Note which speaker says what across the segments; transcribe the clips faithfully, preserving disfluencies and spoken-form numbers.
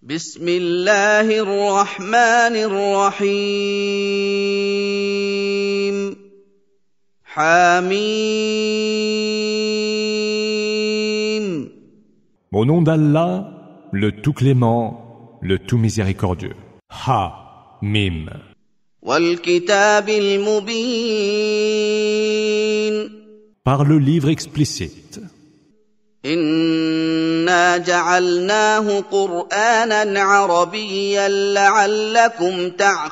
Speaker 1: بسم الله الرحمن الرحيم حميم
Speaker 2: Au nom d'Allah, le tout clément, le tout miséricordieux. Ha, Mim.
Speaker 1: والكتاب المبين
Speaker 2: Par le livre explicite.
Speaker 1: إنا جعلناه قرآنا عربيا لعلكم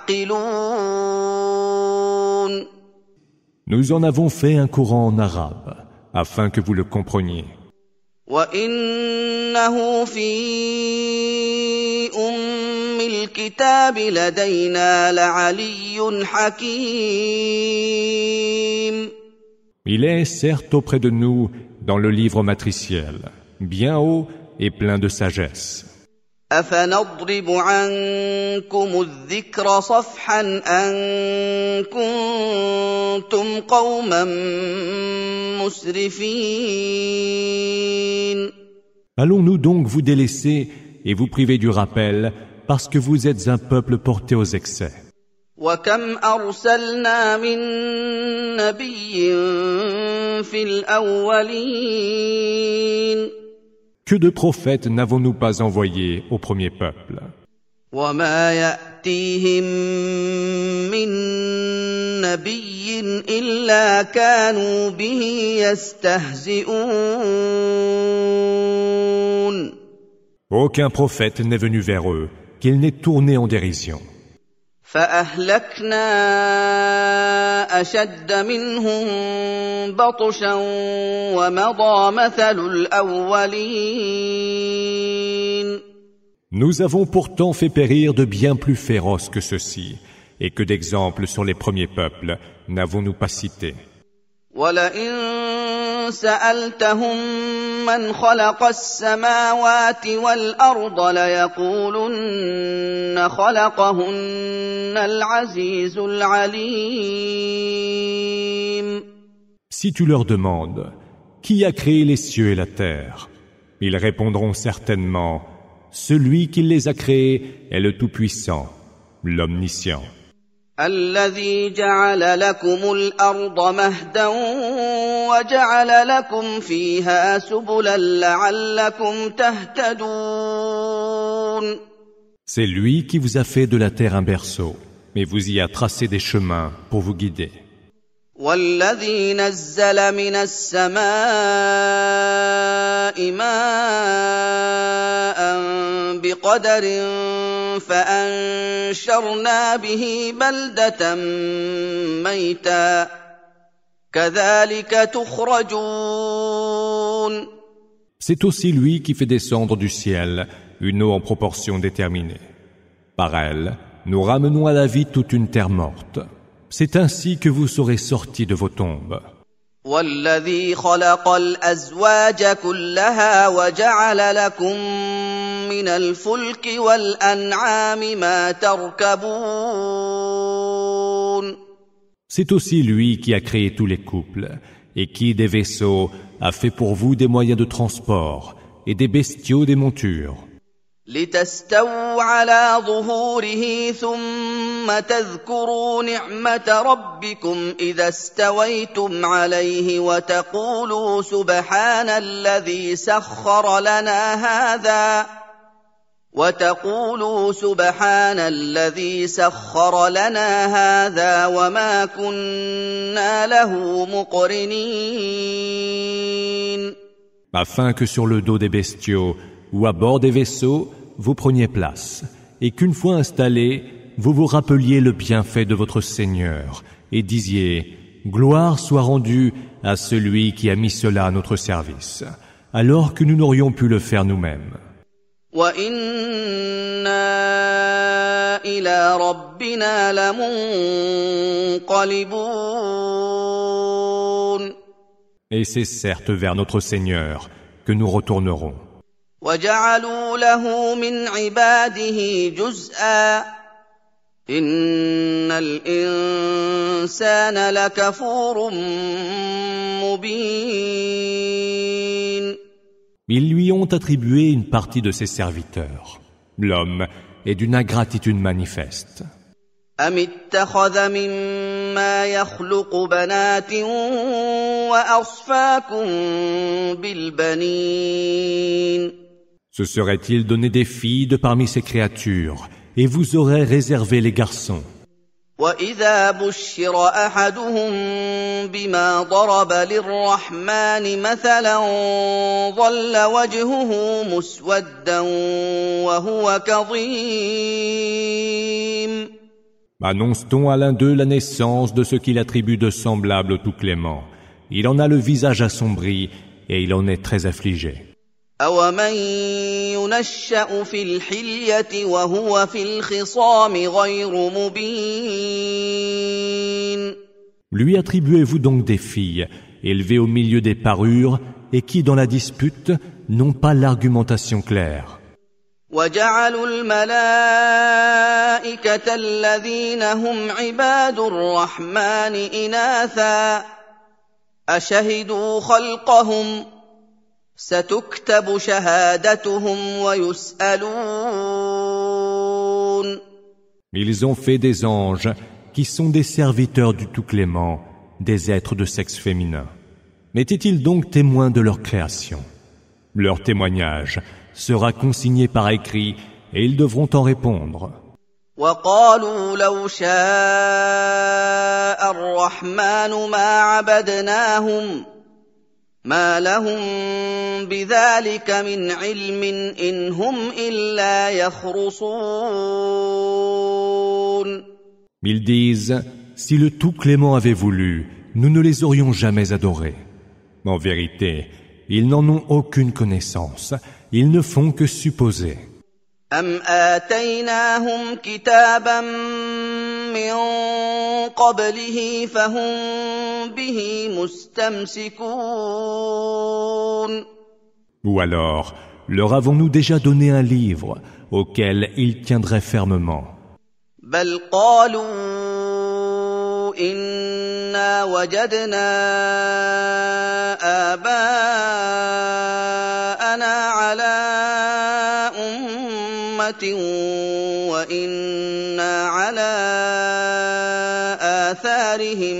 Speaker 1: تعقلون
Speaker 2: Nous en avons fait un courant en arabe, afin que vous le compreniez.
Speaker 1: وإنه في أم الكتاب لدينا لعلي حكيم
Speaker 2: Il est certes auprès de nous dans le livre matriciel, bien haut et plein de sagesse.
Speaker 1: أفنضرب عنكم الذكر صفحا أن كنتم قوما مسرفين
Speaker 2: Allons-nous donc vous délaisser et vous priver du rappel parce que vous êtes un peuple porté aux excès?
Speaker 1: وكم أرسلنا من نبي في الأولين
Speaker 2: Que de prophètes n'avons-nous pas envoyés au premier peuple?
Speaker 1: وما يأتيهم من نبي إلا كانوا به يستهزئون
Speaker 2: Aucun prophète n'est venu vers eux, qu'il n'ait tourné en dérision.
Speaker 1: فأهلكنا أشد منهم بطشا ومضى مثل الأولين
Speaker 2: Nous avons pourtant fait périr de bien plus féroces que ceux-ci, et que d'exemples sur les premiers peuples n'avons-nous pas cités.
Speaker 1: وَلَئِن سَأَلْتَهُم مَّنْ خَلَقَ السَّمَاوَاتِ وَالْأَرْضَ لَيَقُولُنَّ خَلَقَهُنَّ الْعَزِيزُ الْعَلِيمُ
Speaker 2: Si tu leur demandes, qui a créé les cieux et la terre? Ils répondront certainement, celui qui les a créés est le Tout-Puissant, l'Omniscient.
Speaker 1: الذي جعل لكم الأرض مهدا وجعل لكم فيها سبلا لعلكم تهتدون
Speaker 2: C'est lui qui vous a fait de la terre un berceau, mais vous y a tracé des chemins pour vous guider.
Speaker 1: والذي نزل من السماء ماء بقدر فأنشرنا به بلدة ميتا كذلك تخرجون
Speaker 2: C'est aussi lui qui fait descendre du ciel une eau en proportion déterminée. Par elle, nous ramenons à la vie toute une terre morte. C'est ainsi que vous serez sortis de vos tombes.
Speaker 1: والذي خلق الأزواج كلها وجعل لكم من الفلك والأنعام ما تركبون
Speaker 2: C'est aussi lui qui a créé tous les couples et qui, des vaisseaux, a fait pour vous des moyens de transport et des bestiaux des montures.
Speaker 1: لتستووا على ظهوره ثم تذكروا نعمة ربكم إذا استويتم عليه وتقولوا سبحان الذي سخر لنا هذا وتقولوا سبحان الذي سخر لنا هذا وما كنا له مقرنين
Speaker 2: Afin que sur le dos des bestiaux ou à bord des vaisseaux, vous preniez place, et qu'une fois installés, vous vous rappeliez le bienfait de votre Seigneur, et disiez « Gloire soit rendue à celui qui a mis cela à notre service, alors que nous n'aurions pu le faire nous-mêmes. »
Speaker 1: وَإِنَّا إِلَى رَبِّنَا لَمُنقَلِبُونَ
Speaker 2: Et c'est certes vers notre Seigneur que nous retournerons.
Speaker 1: وَجَعَلُوا لَهُ مِنْ عِبَادِهِ جُزْءًا إِنَّ الْإِنسَانَ لَكَفُورٌ مُبِينٌ
Speaker 2: Ils lui ont attribué une partie de ses serviteurs. L'homme est d'une ingratitude manifeste.
Speaker 1: أم اتخذ مما يخلق بنات وأصفاكم بالبنين
Speaker 2: Se serait-il donné des filles de parmi ses créatures, et vous aurez réservé les garçons?
Speaker 1: وإذا بشر أحدهم بما ضرب للرحمن مثلا ظل وجهه مسودا وهو كظيم
Speaker 2: Annonce-t-on à l'un d'eux la naissance de ce qu'il attribue de semblable au Tout-Clément? Il en a le visage assombri et il en est très affligé.
Speaker 1: أَوَمَن يُنَشَّأُ فِي الْحِلْيَةِ وَهُوَ فِي الْخِصَامِ غَيْرُ مُبِينٍ.
Speaker 2: Lui attribuez-vous donc des filles, élevées au milieu des parures, et qui, dans la dispute, n'ont pas l'argumentation claire.
Speaker 1: وَجَعَلُوا الْمَلَائِكَةَ الَّذِينَ هُمْ عِبَادُ الرَّحْمَنِ إِنَاثًا أَشَهِدُوا خَلْقَهُمْ سَتُكْتَبُ شَهَادَتُهُمْ وَيُسْأَلُونَ.
Speaker 2: Ils ont fait des anges qui sont des serviteurs du Tout-Clément, des êtres de sexe féminin. Étaient-ils donc témoins de leur création? Leur témoignage sera consigné par écrit et ils devront en répondre.
Speaker 1: وَقَالُوا لَوْ شَاءَ الرَّحْمَنُ مَا عَبَدْنَاهُمْ مَا لَهُم بِذَلِكَ مِنْ عِلْمٍ إِنْ هُمْ إِلَّا يَخْرُصُونَ.
Speaker 2: Ils disent, si le Tout-Clément avait voulu, nous ne les aurions jamais adorés. En vérité, ils n'en ont aucune connaissance, ils ne font que supposer.
Speaker 1: أَمْ آتَيْنَاهُمْ كِتَابًا مِّن قَبْلِهِ فَهُم بِهِ مُسْتَمْسِكُونَ.
Speaker 2: Ou alors, leur avons-nous déjà donné un livre auquel ils tiendraient fermement?
Speaker 1: بَلْ قَالُوا إِنَّا وَجَدْنَا آبَاءَنَا عَلَىٰ أُمَّةٍ وَإِنَّا عَلَىٰ آثَارِهِم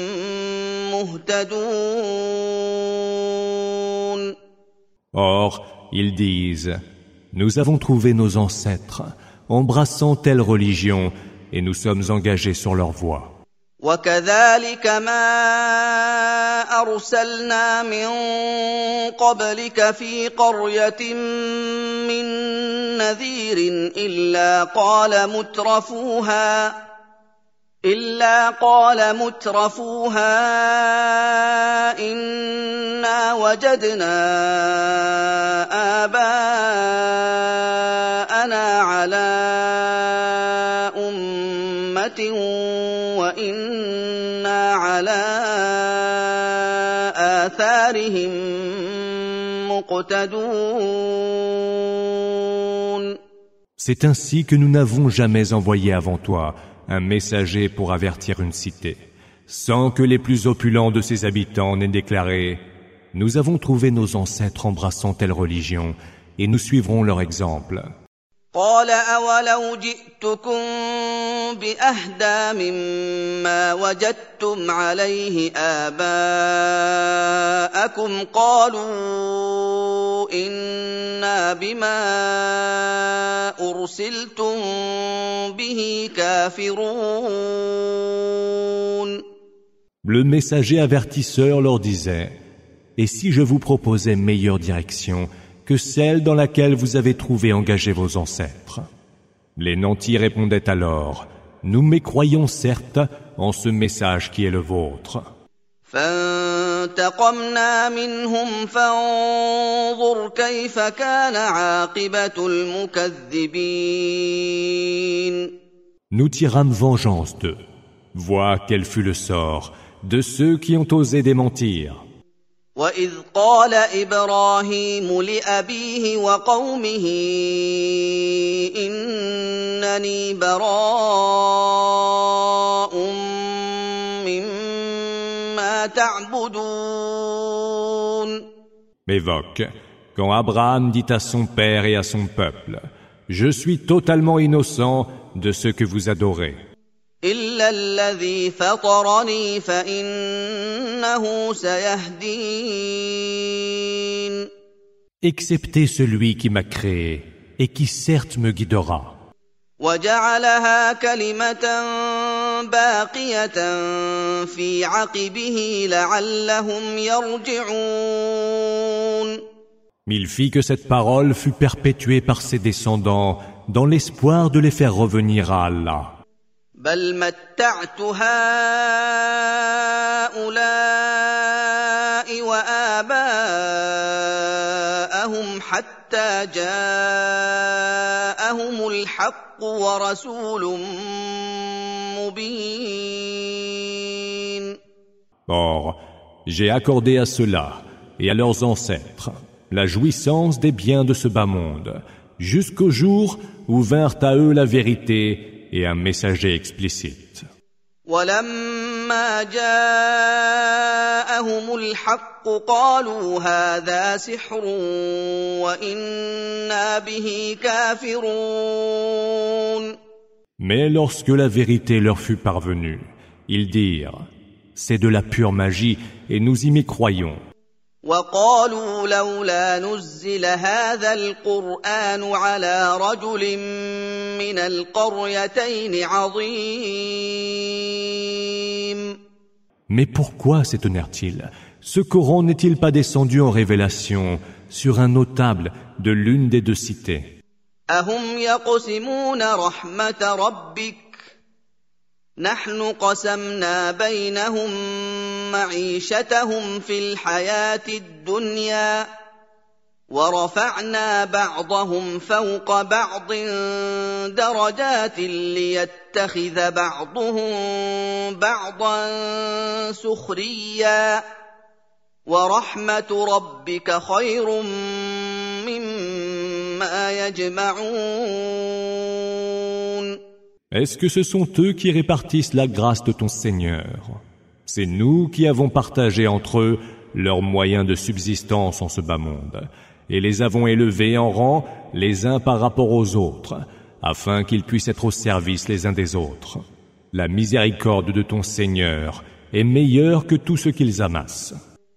Speaker 1: مُهْتَدُونَ.
Speaker 2: Or, ils disent, nous avons trouvé nos ancêtres embrassant telle religion et nous sommes engagés sur leur voie.
Speaker 1: وَكَذَلِكَ مَا أَرْسَلْنَا مِن قَبْلِكَ فِي قَرْيَةٍ مِّن نَّذِيرٍ إِلَّا قَالَ مُتْرَفُوهَا إِلَّا قَالَ مُتْرَفُوهَا إِنَّا وَجَدْنَا آبَاءَنَا عَلَىٰ أُمَّةٍ وَإِنَّا عَلَىٰ آثَارِهِم مُقْتَدُونَ.
Speaker 2: C'est ainsi que nous n'avons jamais envoyé avant toi un messager pour avertir une cité, sans que les plus opulents de ses habitants n'aient déclaré « Nous avons trouvé nos ancêtres embrassant telle religion, et nous suivrons leur exemple. »
Speaker 1: قَالَ أَوَلَوْ جِئْتُكُم بِأَهْدَىٰ مِمَّا وَجَدتُّمْ عَلَيْهِ آبَاءَكُمْ قَالُوا إِنَّا بِمَا أُرْسِلْتُم بِهِ كَافِرُونَ.
Speaker 2: Le messager avertisseur leur disait « Et si je vous proposais meilleure direction que celle dans laquelle vous avez trouvé engagés vos ancêtres ?» Les nantis répondaient alors « Nous mécroyons certes en ce message qui est le vôtre. »
Speaker 1: فَانْتَقَمْنَا مِنْهُمْ فَانظُرْ كَيْفَ كَانَ عَاقِبَةُ الْمُكَذِّبِينَ.
Speaker 2: Nous tirâmes vengeance d'eux. Vois quel fut le sort de ceux qui ont osé démentir.
Speaker 1: وَإِذْ قَالَ إِبْرَاهِيمُ لِأَبِيهِ وَقَوْمِهِ إِنَّنِي بَرَاءٌ مِّمَّا تَعْبُدُونَ.
Speaker 2: Évoque quand Abraham dit à son père et à son peuple « Je suis totalement innocent de ce que vous adorez.
Speaker 1: إلا الذي فطرني فإنه سيهدين.
Speaker 2: Excepté celui qui m'a créé et qui certes me guidera.
Speaker 1: وجعلها كلمة باقية في عقبه لعلهم يرجعون.
Speaker 2: Mais il fit que cette parole fut perpétuée par ses descendants dans l'espoir de les faire revenir à Allah.
Speaker 1: بل متعت هؤلاء وآباءهم حتى جاءهم الحق ورسول مبين.
Speaker 2: Or, j'ai accordé à ceux-là et à leurs ancêtres la jouissance des biens de ce bas monde, jusqu'au jour où vinrent à eux la vérité et un messager explicite.
Speaker 1: ولما جاءهم الحق قالوا هذا سحر وإنا به كافرون.
Speaker 2: Mais lorsque la vérité leur fut parvenue, ils dirent, c'est de la pure magie et nous y mécroyons.
Speaker 1: وقالوا لولا نزل هذا القرآن على رجل من القريتين عظيم.
Speaker 2: Mais pourquoi s'étonnèrent-ils? Ce Coran n'est-il pas descendu en révélation sur un notable de l'une des deux cités?
Speaker 1: أهم يقسمون رحمة ربك نحن قسمنا بينهم معيشتهم في الحياة الدنيا ورفعنا بعضهم فوق بعض درجات ليتخذ بعضهم بعضا سخريا ورحمة ربك خير مما يجمعون.
Speaker 2: Est-ce que ce sont eux qui répartissent la grâce de ton Seigneur? C'est nous qui avons partagé entre eux leurs moyens de subsistance en ce bas monde, et les avons élevés en rang les uns par rapport aux autres, afin qu'ils puissent être au service les uns des autres. La miséricorde de ton Seigneur est meilleure que tout ce qu'ils amassent.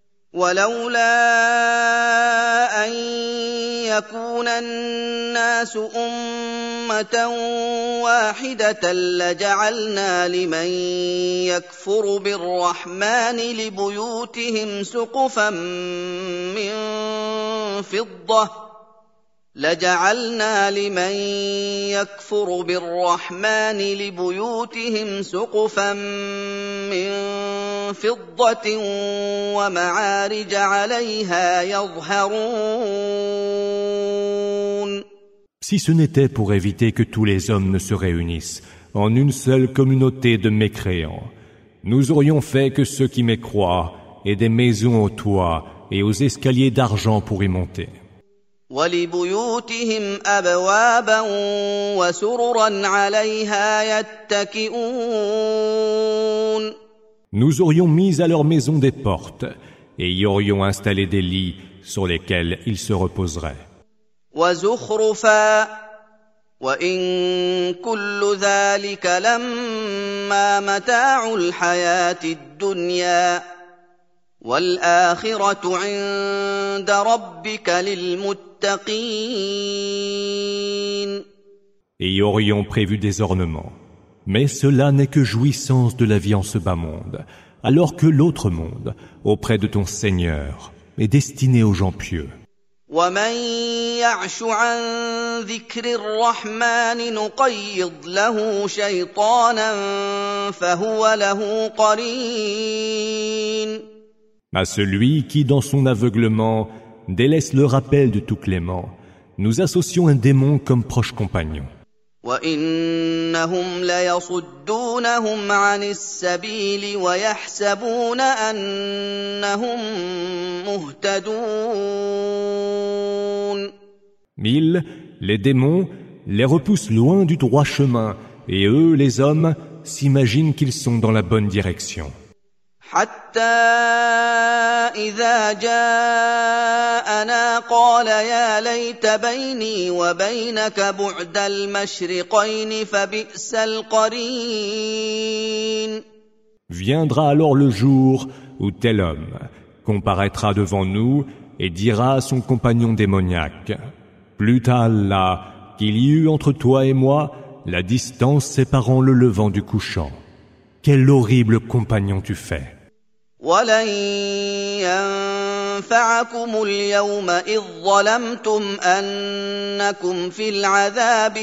Speaker 1: ولولا أن يكون الناس أمة واحدة لجعلنا لمن يكفر بالرحمن لبيوتهم سقفا من فضة لجعلنا لمن يكفر بالرحمن لبيوتهم سقفا من فضة ومعارج عليها يظهرون.
Speaker 2: Si ce n'était pour éviter que tous les hommes ne se réunissent en une seule communauté de mécréants, nous aurions fait que ceux qui mécroient aient des maisons aux toits et aux escaliers d'argent pour y monter.
Speaker 1: وَلِبُيُوتِهِمْ أَبْوَابًا وَسُرُرًا عَلَيْهَا يَتَّكِئُونَ.
Speaker 2: Nous aurions mis à leur maison des portes et y aurions installé des lits sur lesquels ils se reposeraient.
Speaker 1: وَزُخْرُفًا وَإِن كُلُّ ذَلِكَ لَمَّا مَتَاعُ الْحَيَاةِ الدُّنْيَا وَالْآخِرَةُ عِندَ رَبِّكَ لِلْمُتَّقِينَ.
Speaker 2: Et y aurions prévu des ornements. Mais cela n'est que jouissance de la vie en ce bas monde, alors que l'autre monde, auprès de ton Seigneur, est destiné aux gens pieux.
Speaker 1: وَمَن يَعْشُ عَن ذِكْرِ الرَّحْمَنِ نُقَيِّضْ لَهُ شَيْطَانًا فَهُوَ لَهُ قَرِينٌ.
Speaker 2: À celui qui, dans son aveuglement, délaisse le rappel de tout clément, nous associons un démon comme proche compagnon.
Speaker 1: وَإِنَّهُمْ لَيَصُدُّونَهُمْ عَنِ السَّبِيلِ وَيَحْسَبُونَ أَنَّهُمْ مُهْتَدُونَ.
Speaker 2: Ils, les démons, les repoussent loin du droit chemin, et eux, les hommes, s'imaginent qu'ils sont dans la bonne direction.
Speaker 1: حتى إذا جاءنا قال يا ليت بيني وبينك بعد المشرقين فبئس القرين.
Speaker 2: Viendra alors le jour où tel homme comparaîtra devant nous et dira à son compagnon démoniaque: Plût à Allah qu'il y eut entre toi et moi la distance séparant le levant du couchant. Quel horrible compagnon tu fais!
Speaker 1: وَلَن يَنفَعَكُمُ الْيَوْمَ إِذ ظَّلَمْتُمْ أَنَّكُمْ فِي الْعَذَابِ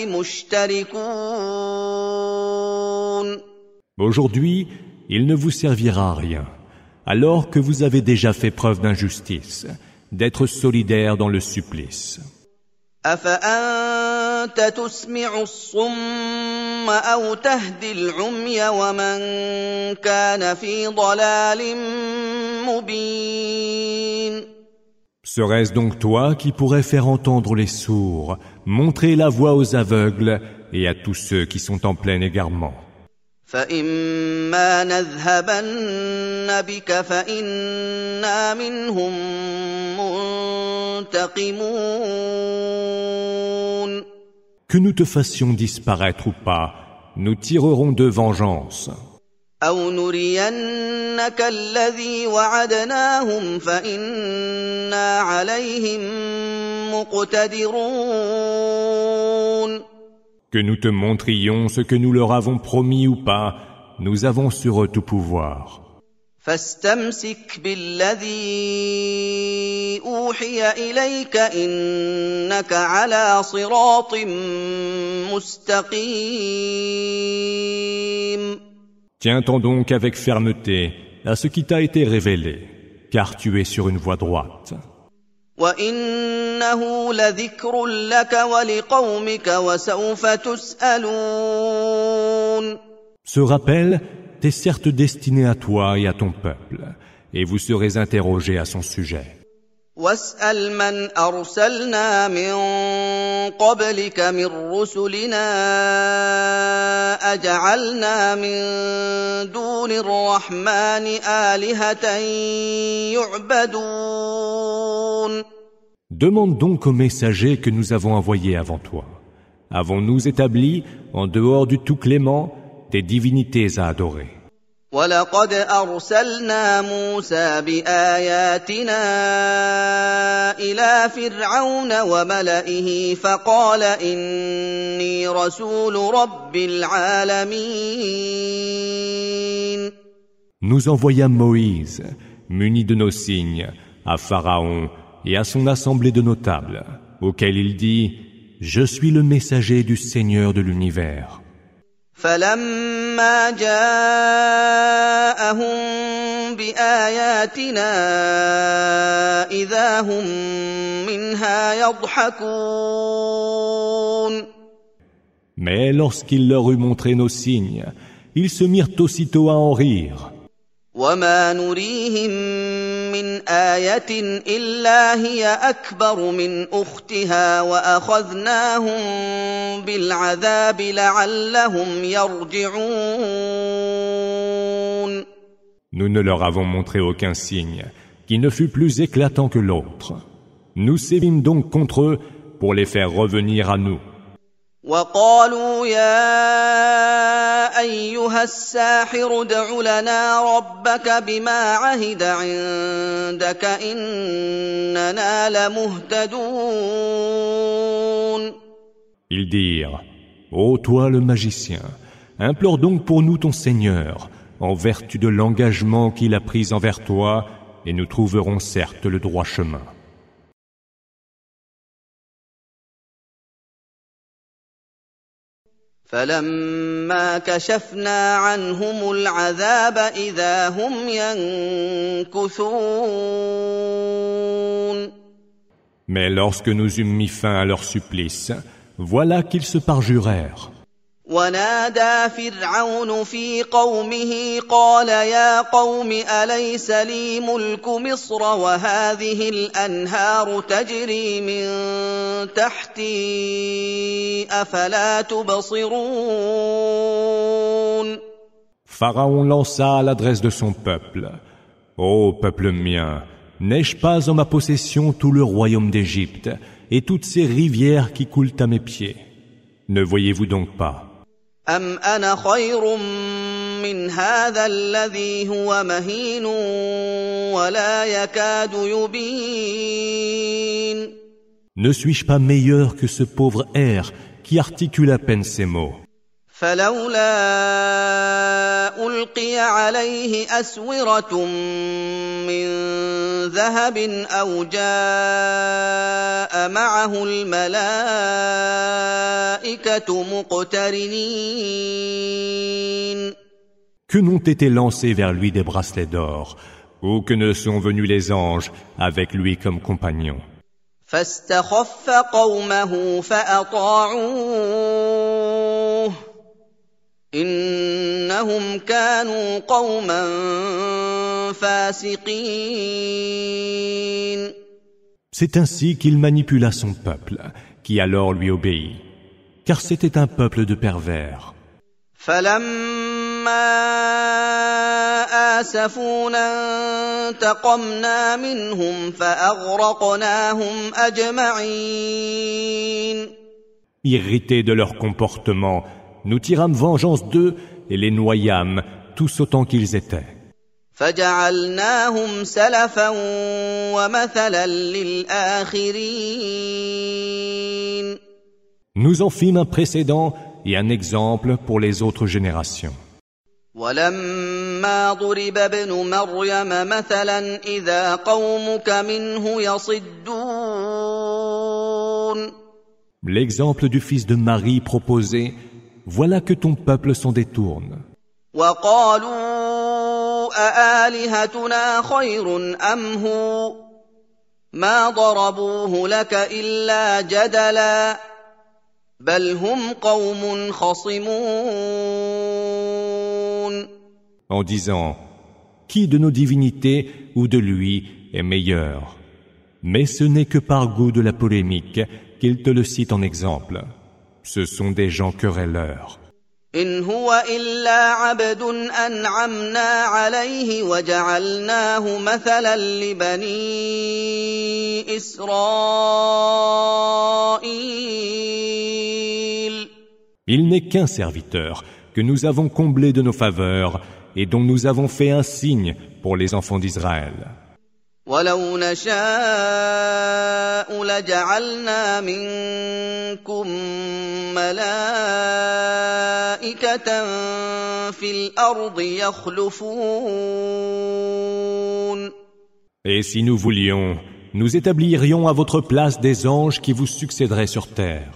Speaker 1: مُشْتَرِكُونَ.
Speaker 2: Aujourd'hui, il ne vous servira à rien, alors que vous avez déjà fait preuve d'injustice, d'être solidaire dans le supplice.
Speaker 1: أَفَأَنتَ تُسْمِعُ الصُّمَّ أَوْ تَهْدِي الْعُمْيَ وَمَن كَانَ فِي ضَلَالٍ مُّبِينٍ.
Speaker 2: Serait-ce donc toi qui pourrais faire entendre les sourds, montrer la voie aux aveugles et à tous ceux qui sont en plein égarement?
Speaker 1: فَإِمَّا نَذْهَبَنَّ بِكَ فَإِنَّا مِنْهُم مُّنتَقِمُونَ.
Speaker 2: Que nous te fassions disparaître ou pas, nous tirerons de vengeance.
Speaker 1: أَوْ نُرِيَنَّكَ الَّذِي وَعَدْنَاهُمْ فَإِنَّا عَلَيْهِم مُّقْتَدِرُونَ.
Speaker 2: Que nous te montrions ce que nous leur avons promis ou pas, nous avons sur eux tout pouvoir.
Speaker 1: فَاسْتَمْسِكْ بِالَّذِي أُوحِيَ إِلَيْكَ إِنَّكَ عَلَىٰ صِرَاطٍ مُّسْتَقِيمٍ.
Speaker 2: Tiens-t'en donc avec fermeté à ce qui t'a été révélé, car tu es sur une voie droite.
Speaker 1: وَإِنَّهُ لَذِكْرٌ لَّكَ وَلِقَوْمِكَ وَسَوْفَ تُسْأَلُونَ.
Speaker 2: Ce rappel t'est certes destiné à toi et à ton peuple, et vous serez interrogés à son sujet.
Speaker 1: وَاسْأَلْ مَنْ أَرْسَلْنَا مِن قَبْلِكَ مِن رُّسُلِنَا أَجَعَلْنَا مِن دُونِ الرَّحْمَٰنِ آلِهَةً يُعْبَدُونَ.
Speaker 2: Demande donc aux messagers que nous avons envoyés avant toi. Avons-nous établi, en dehors du tout clément, des divinités à adorer?
Speaker 1: وَلَقَدْ أَرْسَلْنَا مُوسَىٰ بِآيَاتِنَا إِلَىٰ فِرْعَوْنَ وَمَلَئِهِ فَقَالَ إِنِّي رَسُولُ رَبِّ الْعَالَمِينَ.
Speaker 2: Nous envoyâmes Moïse, muni de nos signes, à Pharaon et à son assemblée de notables, auquel il dit: Je suis le messager du Seigneur de l'univers.
Speaker 1: فَلَمَّا جَاءَهُم بِآيَاتِنَا إِذَا هُم مِّنْهَا يَضْحَكُونَ.
Speaker 2: Mais lorsqu'il leur eut montré nos signes, ils se mirent aussitôt à en rire.
Speaker 1: وَمَا نُرِيهِم مِّنْ آيَةٍ إِلَّا هِيَ أَكْبَرُ مِنْ أُخْتِهَا وَأَخَذْنَاهُم بِالْعَذَابِ لَعَلَّهُمْ يَرْجِعُونَ.
Speaker 2: Nous ne leur avons montré aucun signe qui ne fût plus éclatant que l'autre. Nous sévîmes donc contre eux pour les faire revenir à nous.
Speaker 1: وَقَالُوا يَا أَيُّهَ السَّاحِرُ ادْعُ لَنَا رَبَّكَ بِمَا عَهِدَ عِندَكَ إِنَّنَا لَمُهْتَدُونَ.
Speaker 2: Ils dirent: Ô toi le magicien, implore donc pour nous ton Seigneur, en vertu de l'engagement qu'il a pris envers toi, et nous trouverons certes le droit chemin.
Speaker 1: فَلَمَّا كَشَفْنَا عَنْهُمُ الْعَذَابَ إِذَا هُمْ يَنكُثُونَ.
Speaker 2: Mais lorsque nous eûmes mis fin à leur supplice, voilà qu'ils se parjurèrent.
Speaker 1: وَنَادَىٰ فِرْعَوْنُ فِي قَوْمِهِ قَالَ يَا قَوْمِ أَلَيْسَ لِي مُلْكُ مِصْرَ وَهَٰذِهِ الْأَنْهَارُ تَجْرِي مِن تَحْتِي أَفَلَا تُبْصِرُونَ.
Speaker 2: Pharaon lança à l'adresse de son peuple. Ô peuple mien, n'ai-je pas en ma possession tout le royaume d'Égypte et toutes ces rivières qui coulent à mes pieds? Ne voyez-vous donc pas?
Speaker 1: أم أنا خير من هذا الذي هو مهين ولا يكاد يبين.
Speaker 2: Ne suis-je pas meilleur que ce pauvre air qui articule à peine ces mots?
Speaker 1: فلولا ألقي عليه أسورة من ذهب أو جاء معه الملائكة مقترنين.
Speaker 2: Que n'ont été lancés vers lui des bracelets d'or, ou que ne sont venus les anges avec lui comme compagnons.
Speaker 1: فاستخف قومه فأطاعوه إنهم كانوا قوما فاسقين.
Speaker 2: C'est ainsi qu'il manipula son peuple, qui alors lui obéit, car c'était un peuple de pervers.
Speaker 1: فلما آسفونا انتقمنا منهم فأغرقناهم أجمعين.
Speaker 2: Irrités de leur comportement, nous tirâmes vengeance d'eux et les noyâmes, tous autant qu'ils étaient.
Speaker 1: فجعلناهم سلفا ومثلا للآخرين.
Speaker 2: Nous en fîmes un précédent et un exemple pour les autres générations.
Speaker 1: ولما ضرب ابن مريم مثلا إذا قومك منه يصدون.
Speaker 2: L'exemple du fils de Marie proposé, voilà que ton peuple s'en détourne.
Speaker 1: وقالوا أآلهتنا خير أم هو ما ضربوه لك إلا جدلا بل هم قوم خصمون.
Speaker 2: En disant, qui de nos divinités ou de lui est meilleur? Mais ce n'est que par goût de la polémique qu'il te le cite en exemple. Ce sont des gens querelleurs.
Speaker 1: إن هو إلا عبد أنعمنا عليه وجعلناه مثلا لبني إسرائيل.
Speaker 2: Il n'est qu'un serviteur que nous avons comblé de nos faveurs et dont nous avons fait un signe pour les enfants d'Israël.
Speaker 1: ولو نشاء لجعلنا منكم ملائكة في الأرض يخلفون.
Speaker 2: Et si nous voulions, nous établirions à votre place des anges qui vous succéderaient sur terre.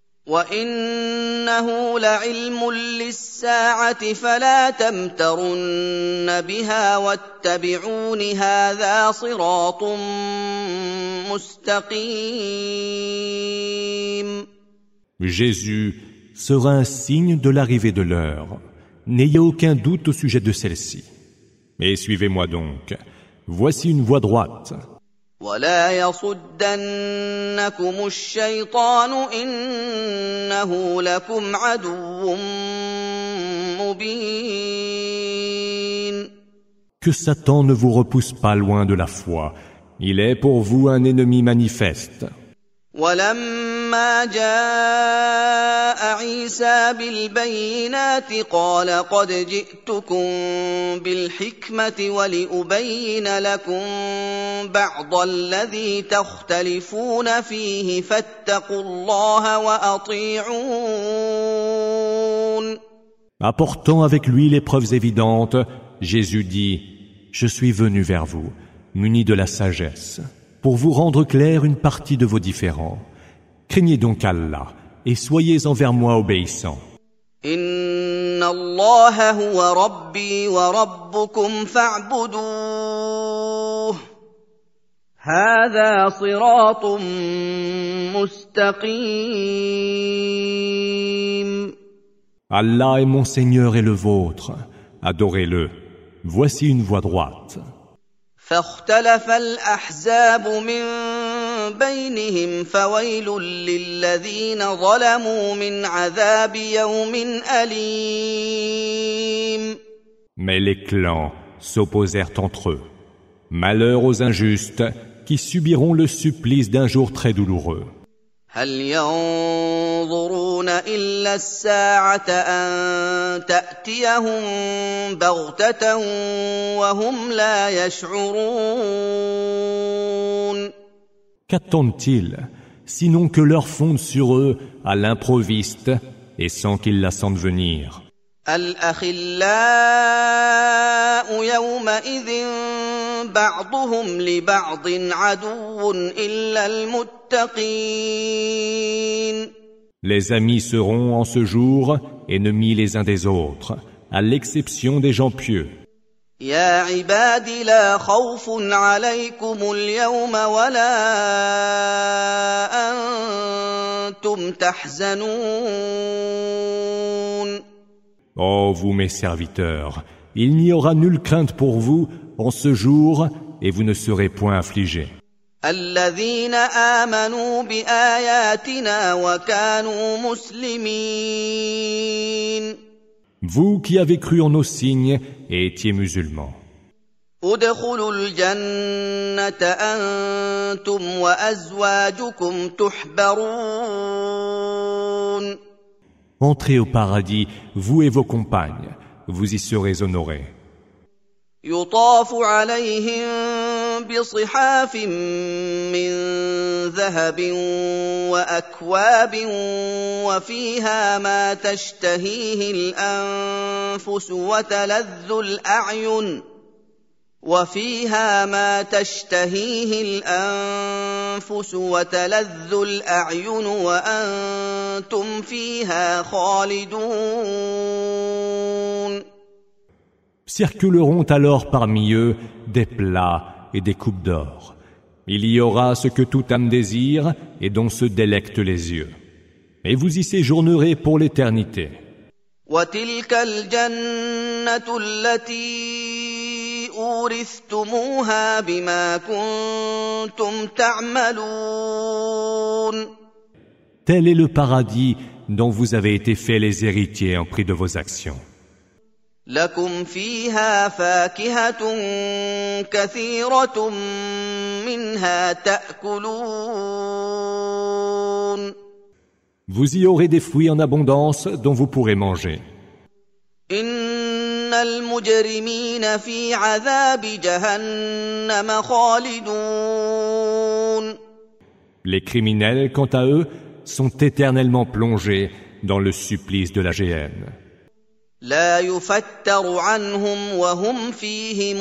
Speaker 1: وإنه لعلم للساعة فلا تمترن بها واتبعون هذا صراط مستقيم.
Speaker 2: Jésus sera un signe de l'arrivée de l'heure. N'ayez aucun doute au sujet de celle-ci. Et suivez-moi donc. Voici une voie droite.
Speaker 1: ولا يصدنكم الشيطان إنه لكم عدو مبين.
Speaker 2: Que Satan ne vous repousse pas loin de la foi. Il est pour vous un ennemi manifeste.
Speaker 1: ولما جاء عيسى بالبينات قال قد جئتكم بالحكمة ولأبين لكم بعض الذي تختلفون فيه فاتقوا الله وأطيعون.
Speaker 2: Apportant avec lui les preuves évidentes, Jésus dit, je suis venu vers vous, muni de la sagesse, pour vous rendre clair une partie de vos différends. Craignez donc Allah et soyez envers moi obéissants.
Speaker 1: إن الله هو ربي وربكم فاعبدوه هذا صراط مستقيم.
Speaker 2: Allah est mon Seigneur et le vôtre. Adorez-le. Voici une voie droite.
Speaker 1: فاختلف الأحزاب من بينهم فويل للذين ظلموا من عذاب يوم أليم.
Speaker 2: Mais les clans s'opposèrent entre eux. Malheur aux injustes qui subiront le supplice d'un jour très douloureux.
Speaker 1: هل ينظرون إلا الساعة أن تأتيهم بغتة وهم لا يشعرون.
Speaker 2: Qu'attendent-ils, sinon que l'heure fonde sur eux à l'improviste et sans qu'ils la sentent venir?
Speaker 1: الأخلاء يومئذ بعضهم لبعض عدو إلا المتقين.
Speaker 2: Les amis seront en ce jour ennemis les uns des autres, à l'exception des gens pieux.
Speaker 1: يا عباد لا خوف عليكم اليوم ولا أنتم تحزنون.
Speaker 2: Ô vous mes serviteurs, il n'y aura nulle crainte pour vous en ce jour et vous ne serez point affligés.
Speaker 1: الذين آمنوا بآياتنا وكانوا مسلمين.
Speaker 2: Vous qui avez cru en nos signes et étiez musulmans.
Speaker 1: ادخلوا الجنة أنتم وأزواجكم تحبرون.
Speaker 2: Entrez au paradis, vous et vos compagnes, vous y serez honorés.
Speaker 1: يطاف عليهم بصحاف من ذهب وأكواب وفيها ما تشتهيه الأنفس وتلذ الأعين وفيها ما تشتهيه الأنفس وتلذ الأعين وأنتم فيها خالدون.
Speaker 2: Circuleront alors parmi eux des plats et des coupes d'or. Il y aura ce que toute âme désire et dont se délectent les yeux. Et vous y séjournerez pour l'éternité.
Speaker 1: وتلك الجنة التي أورثتموها بما كنتم تعملون.
Speaker 2: Tel est le paradis dont vous avez été faits les héritiers en prix de vos actions.
Speaker 1: لكم فيها فاكهة كثيرة منها تأكلون.
Speaker 2: Vous y aurez des fruits en abondance dont vous pourrez manger.
Speaker 1: إن المجرمين في عذاب جهنم خالدون.
Speaker 2: Les criminels, quant à eux, sont éternellement plongés dans le supplice de la géhenne.
Speaker 1: لا يفتر عنهم وهم فيه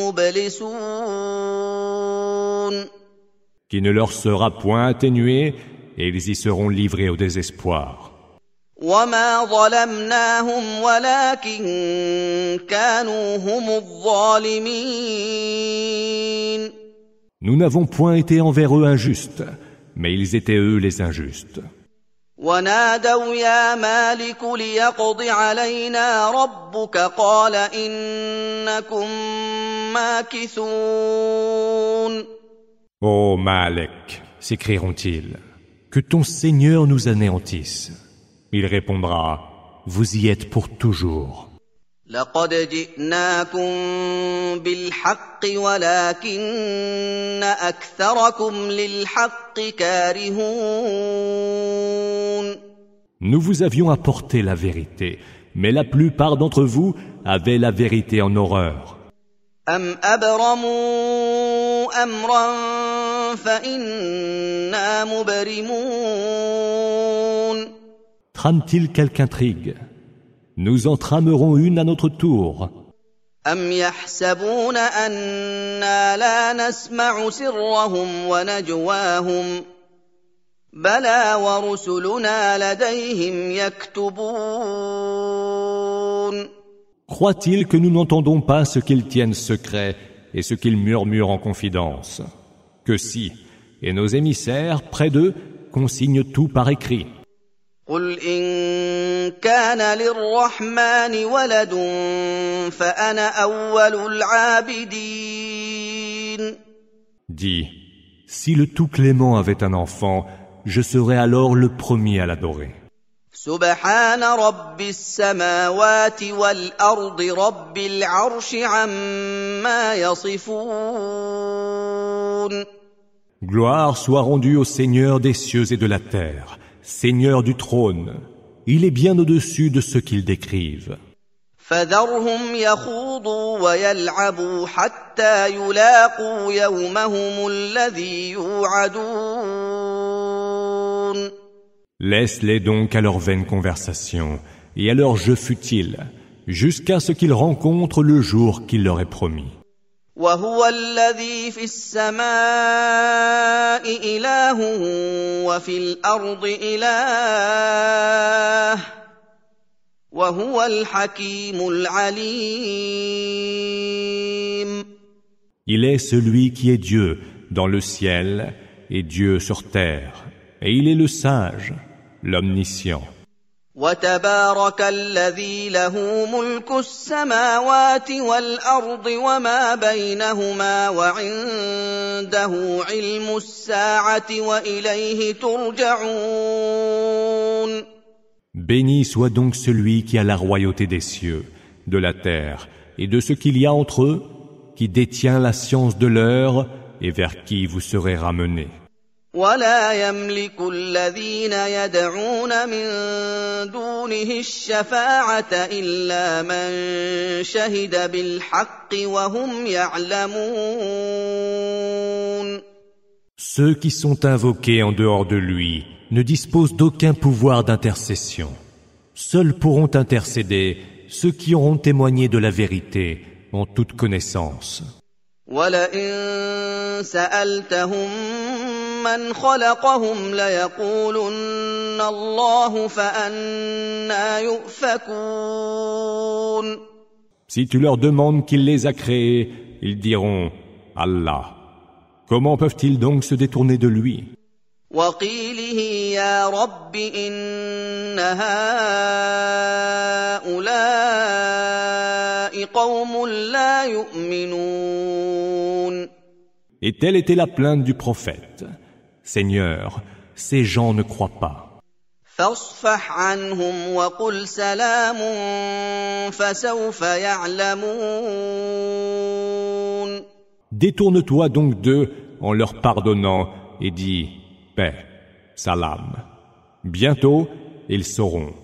Speaker 1: مبلسون.
Speaker 2: Qui ne leur sera point atténué et ils y seront livrés au désespoir.
Speaker 1: وما ظلمناهم ولكن كانوا هم الظالمين.
Speaker 2: Nous n'avons point été envers eux injustes, mais ils étaient eux les injustes.
Speaker 1: ونادوا يا مالك ليقض علينا ربك قال إنكم ماكثون.
Speaker 2: Ô Malek, s'écrieront-ils, que ton Seigneur nous anéantisse. Il répondra, vous y êtes pour toujours.
Speaker 1: لقد جئناكم بالحق ولكن أكثركم للحق كارهون.
Speaker 2: Nous vous avions apporté la vérité, mais la plupart d'entre vous avaient la vérité en horreur.
Speaker 1: أم أبرموا أمرا فإنا مبرمون.
Speaker 2: Trame-t-il quelque intrigue? Nous en tramerons une à notre tour.
Speaker 1: أم يحسبون أنا لا نسمع سرهم ونجواهم بلى ورسلنا لديهم يكتبون.
Speaker 2: Croit-il que nous n'entendons pas ce qu'ils tiennent secret et ce qu'ils murmurent en confidence? Que si, et nos émissaires, près d'eux, consignent tout par écrit.
Speaker 1: قل إن كان للرحمن ولد فأنا أول العابدين.
Speaker 2: Dis, si le Tout-Clément avait un enfant, je serais alors le premier à l'adorer.
Speaker 1: سبحان رب السماوات والأرض رب العرش عما يصفون.
Speaker 2: Gloire soit rendue au Seigneur des cieux et de la terre, Seigneur du trône. Il est bien au-dessus de ce qu'ils décrivent.
Speaker 1: فذرهم يخوضوا ويلعبوا حتى يلاقوا يومهم الذي يوعدون.
Speaker 2: Laisse-les donc à leur vaine conversation et à leur jeu futile, jusqu'à ce qu'ils rencontrent le jour qu'il leur est promis.
Speaker 1: وهو الذي في السماء إله وفي الأرض إله وهو الحكيم العليم.
Speaker 2: Il est celui qui est Dieu dans le ciel et Dieu sur terre, et il est le sage, l'omniscient.
Speaker 1: وتبارك الذي له ملك السماوات والأرض وما بينهما وعنده علم الساعة وإليه ترجعون.
Speaker 2: Béni soit donc celui qui a la royauté des cieux, de la terre et de ce qu'il y a entre eux, qui détient la science de l'heure et vers qui vous serez ramenés.
Speaker 1: ولا يملك الذين يدعون من دونه الشفاعة إلا من شهد بالحق وهم يعلمون.
Speaker 2: Ceux qui sont invoqués en dehors de lui ne disposent d'aucun pouvoir d'intercession. Seuls pourront intercéder ceux qui auront témoigné de la vérité en toute connaissance.
Speaker 1: وَلَئِن سَأَلْتَهُم مَّنْ خَلَقَهُمْ لَيَقُولُنَّ اللَّهُ فَأَنَّىٰ يُؤْفَكُونَ.
Speaker 2: Si tu leur demandes qui les a créés, ils diront Allah. Comment peuvent-ils donc se détourner de lui?
Speaker 1: وَقِيلِهِ يَا رَبِّ إِنَّ هَٰؤُلَاءِ قَوْمٌ لَّا يُؤْمِنُونَ.
Speaker 2: Et telle était la plainte du prophète. Seigneur, ces gens ne croient pas.
Speaker 1: فاصفح عنهم وقل سلام فسوف يعلمون.
Speaker 2: Détourne-toi donc d'eux en leur pardonnant et dis paix, salam. Bientôt, ils sauront.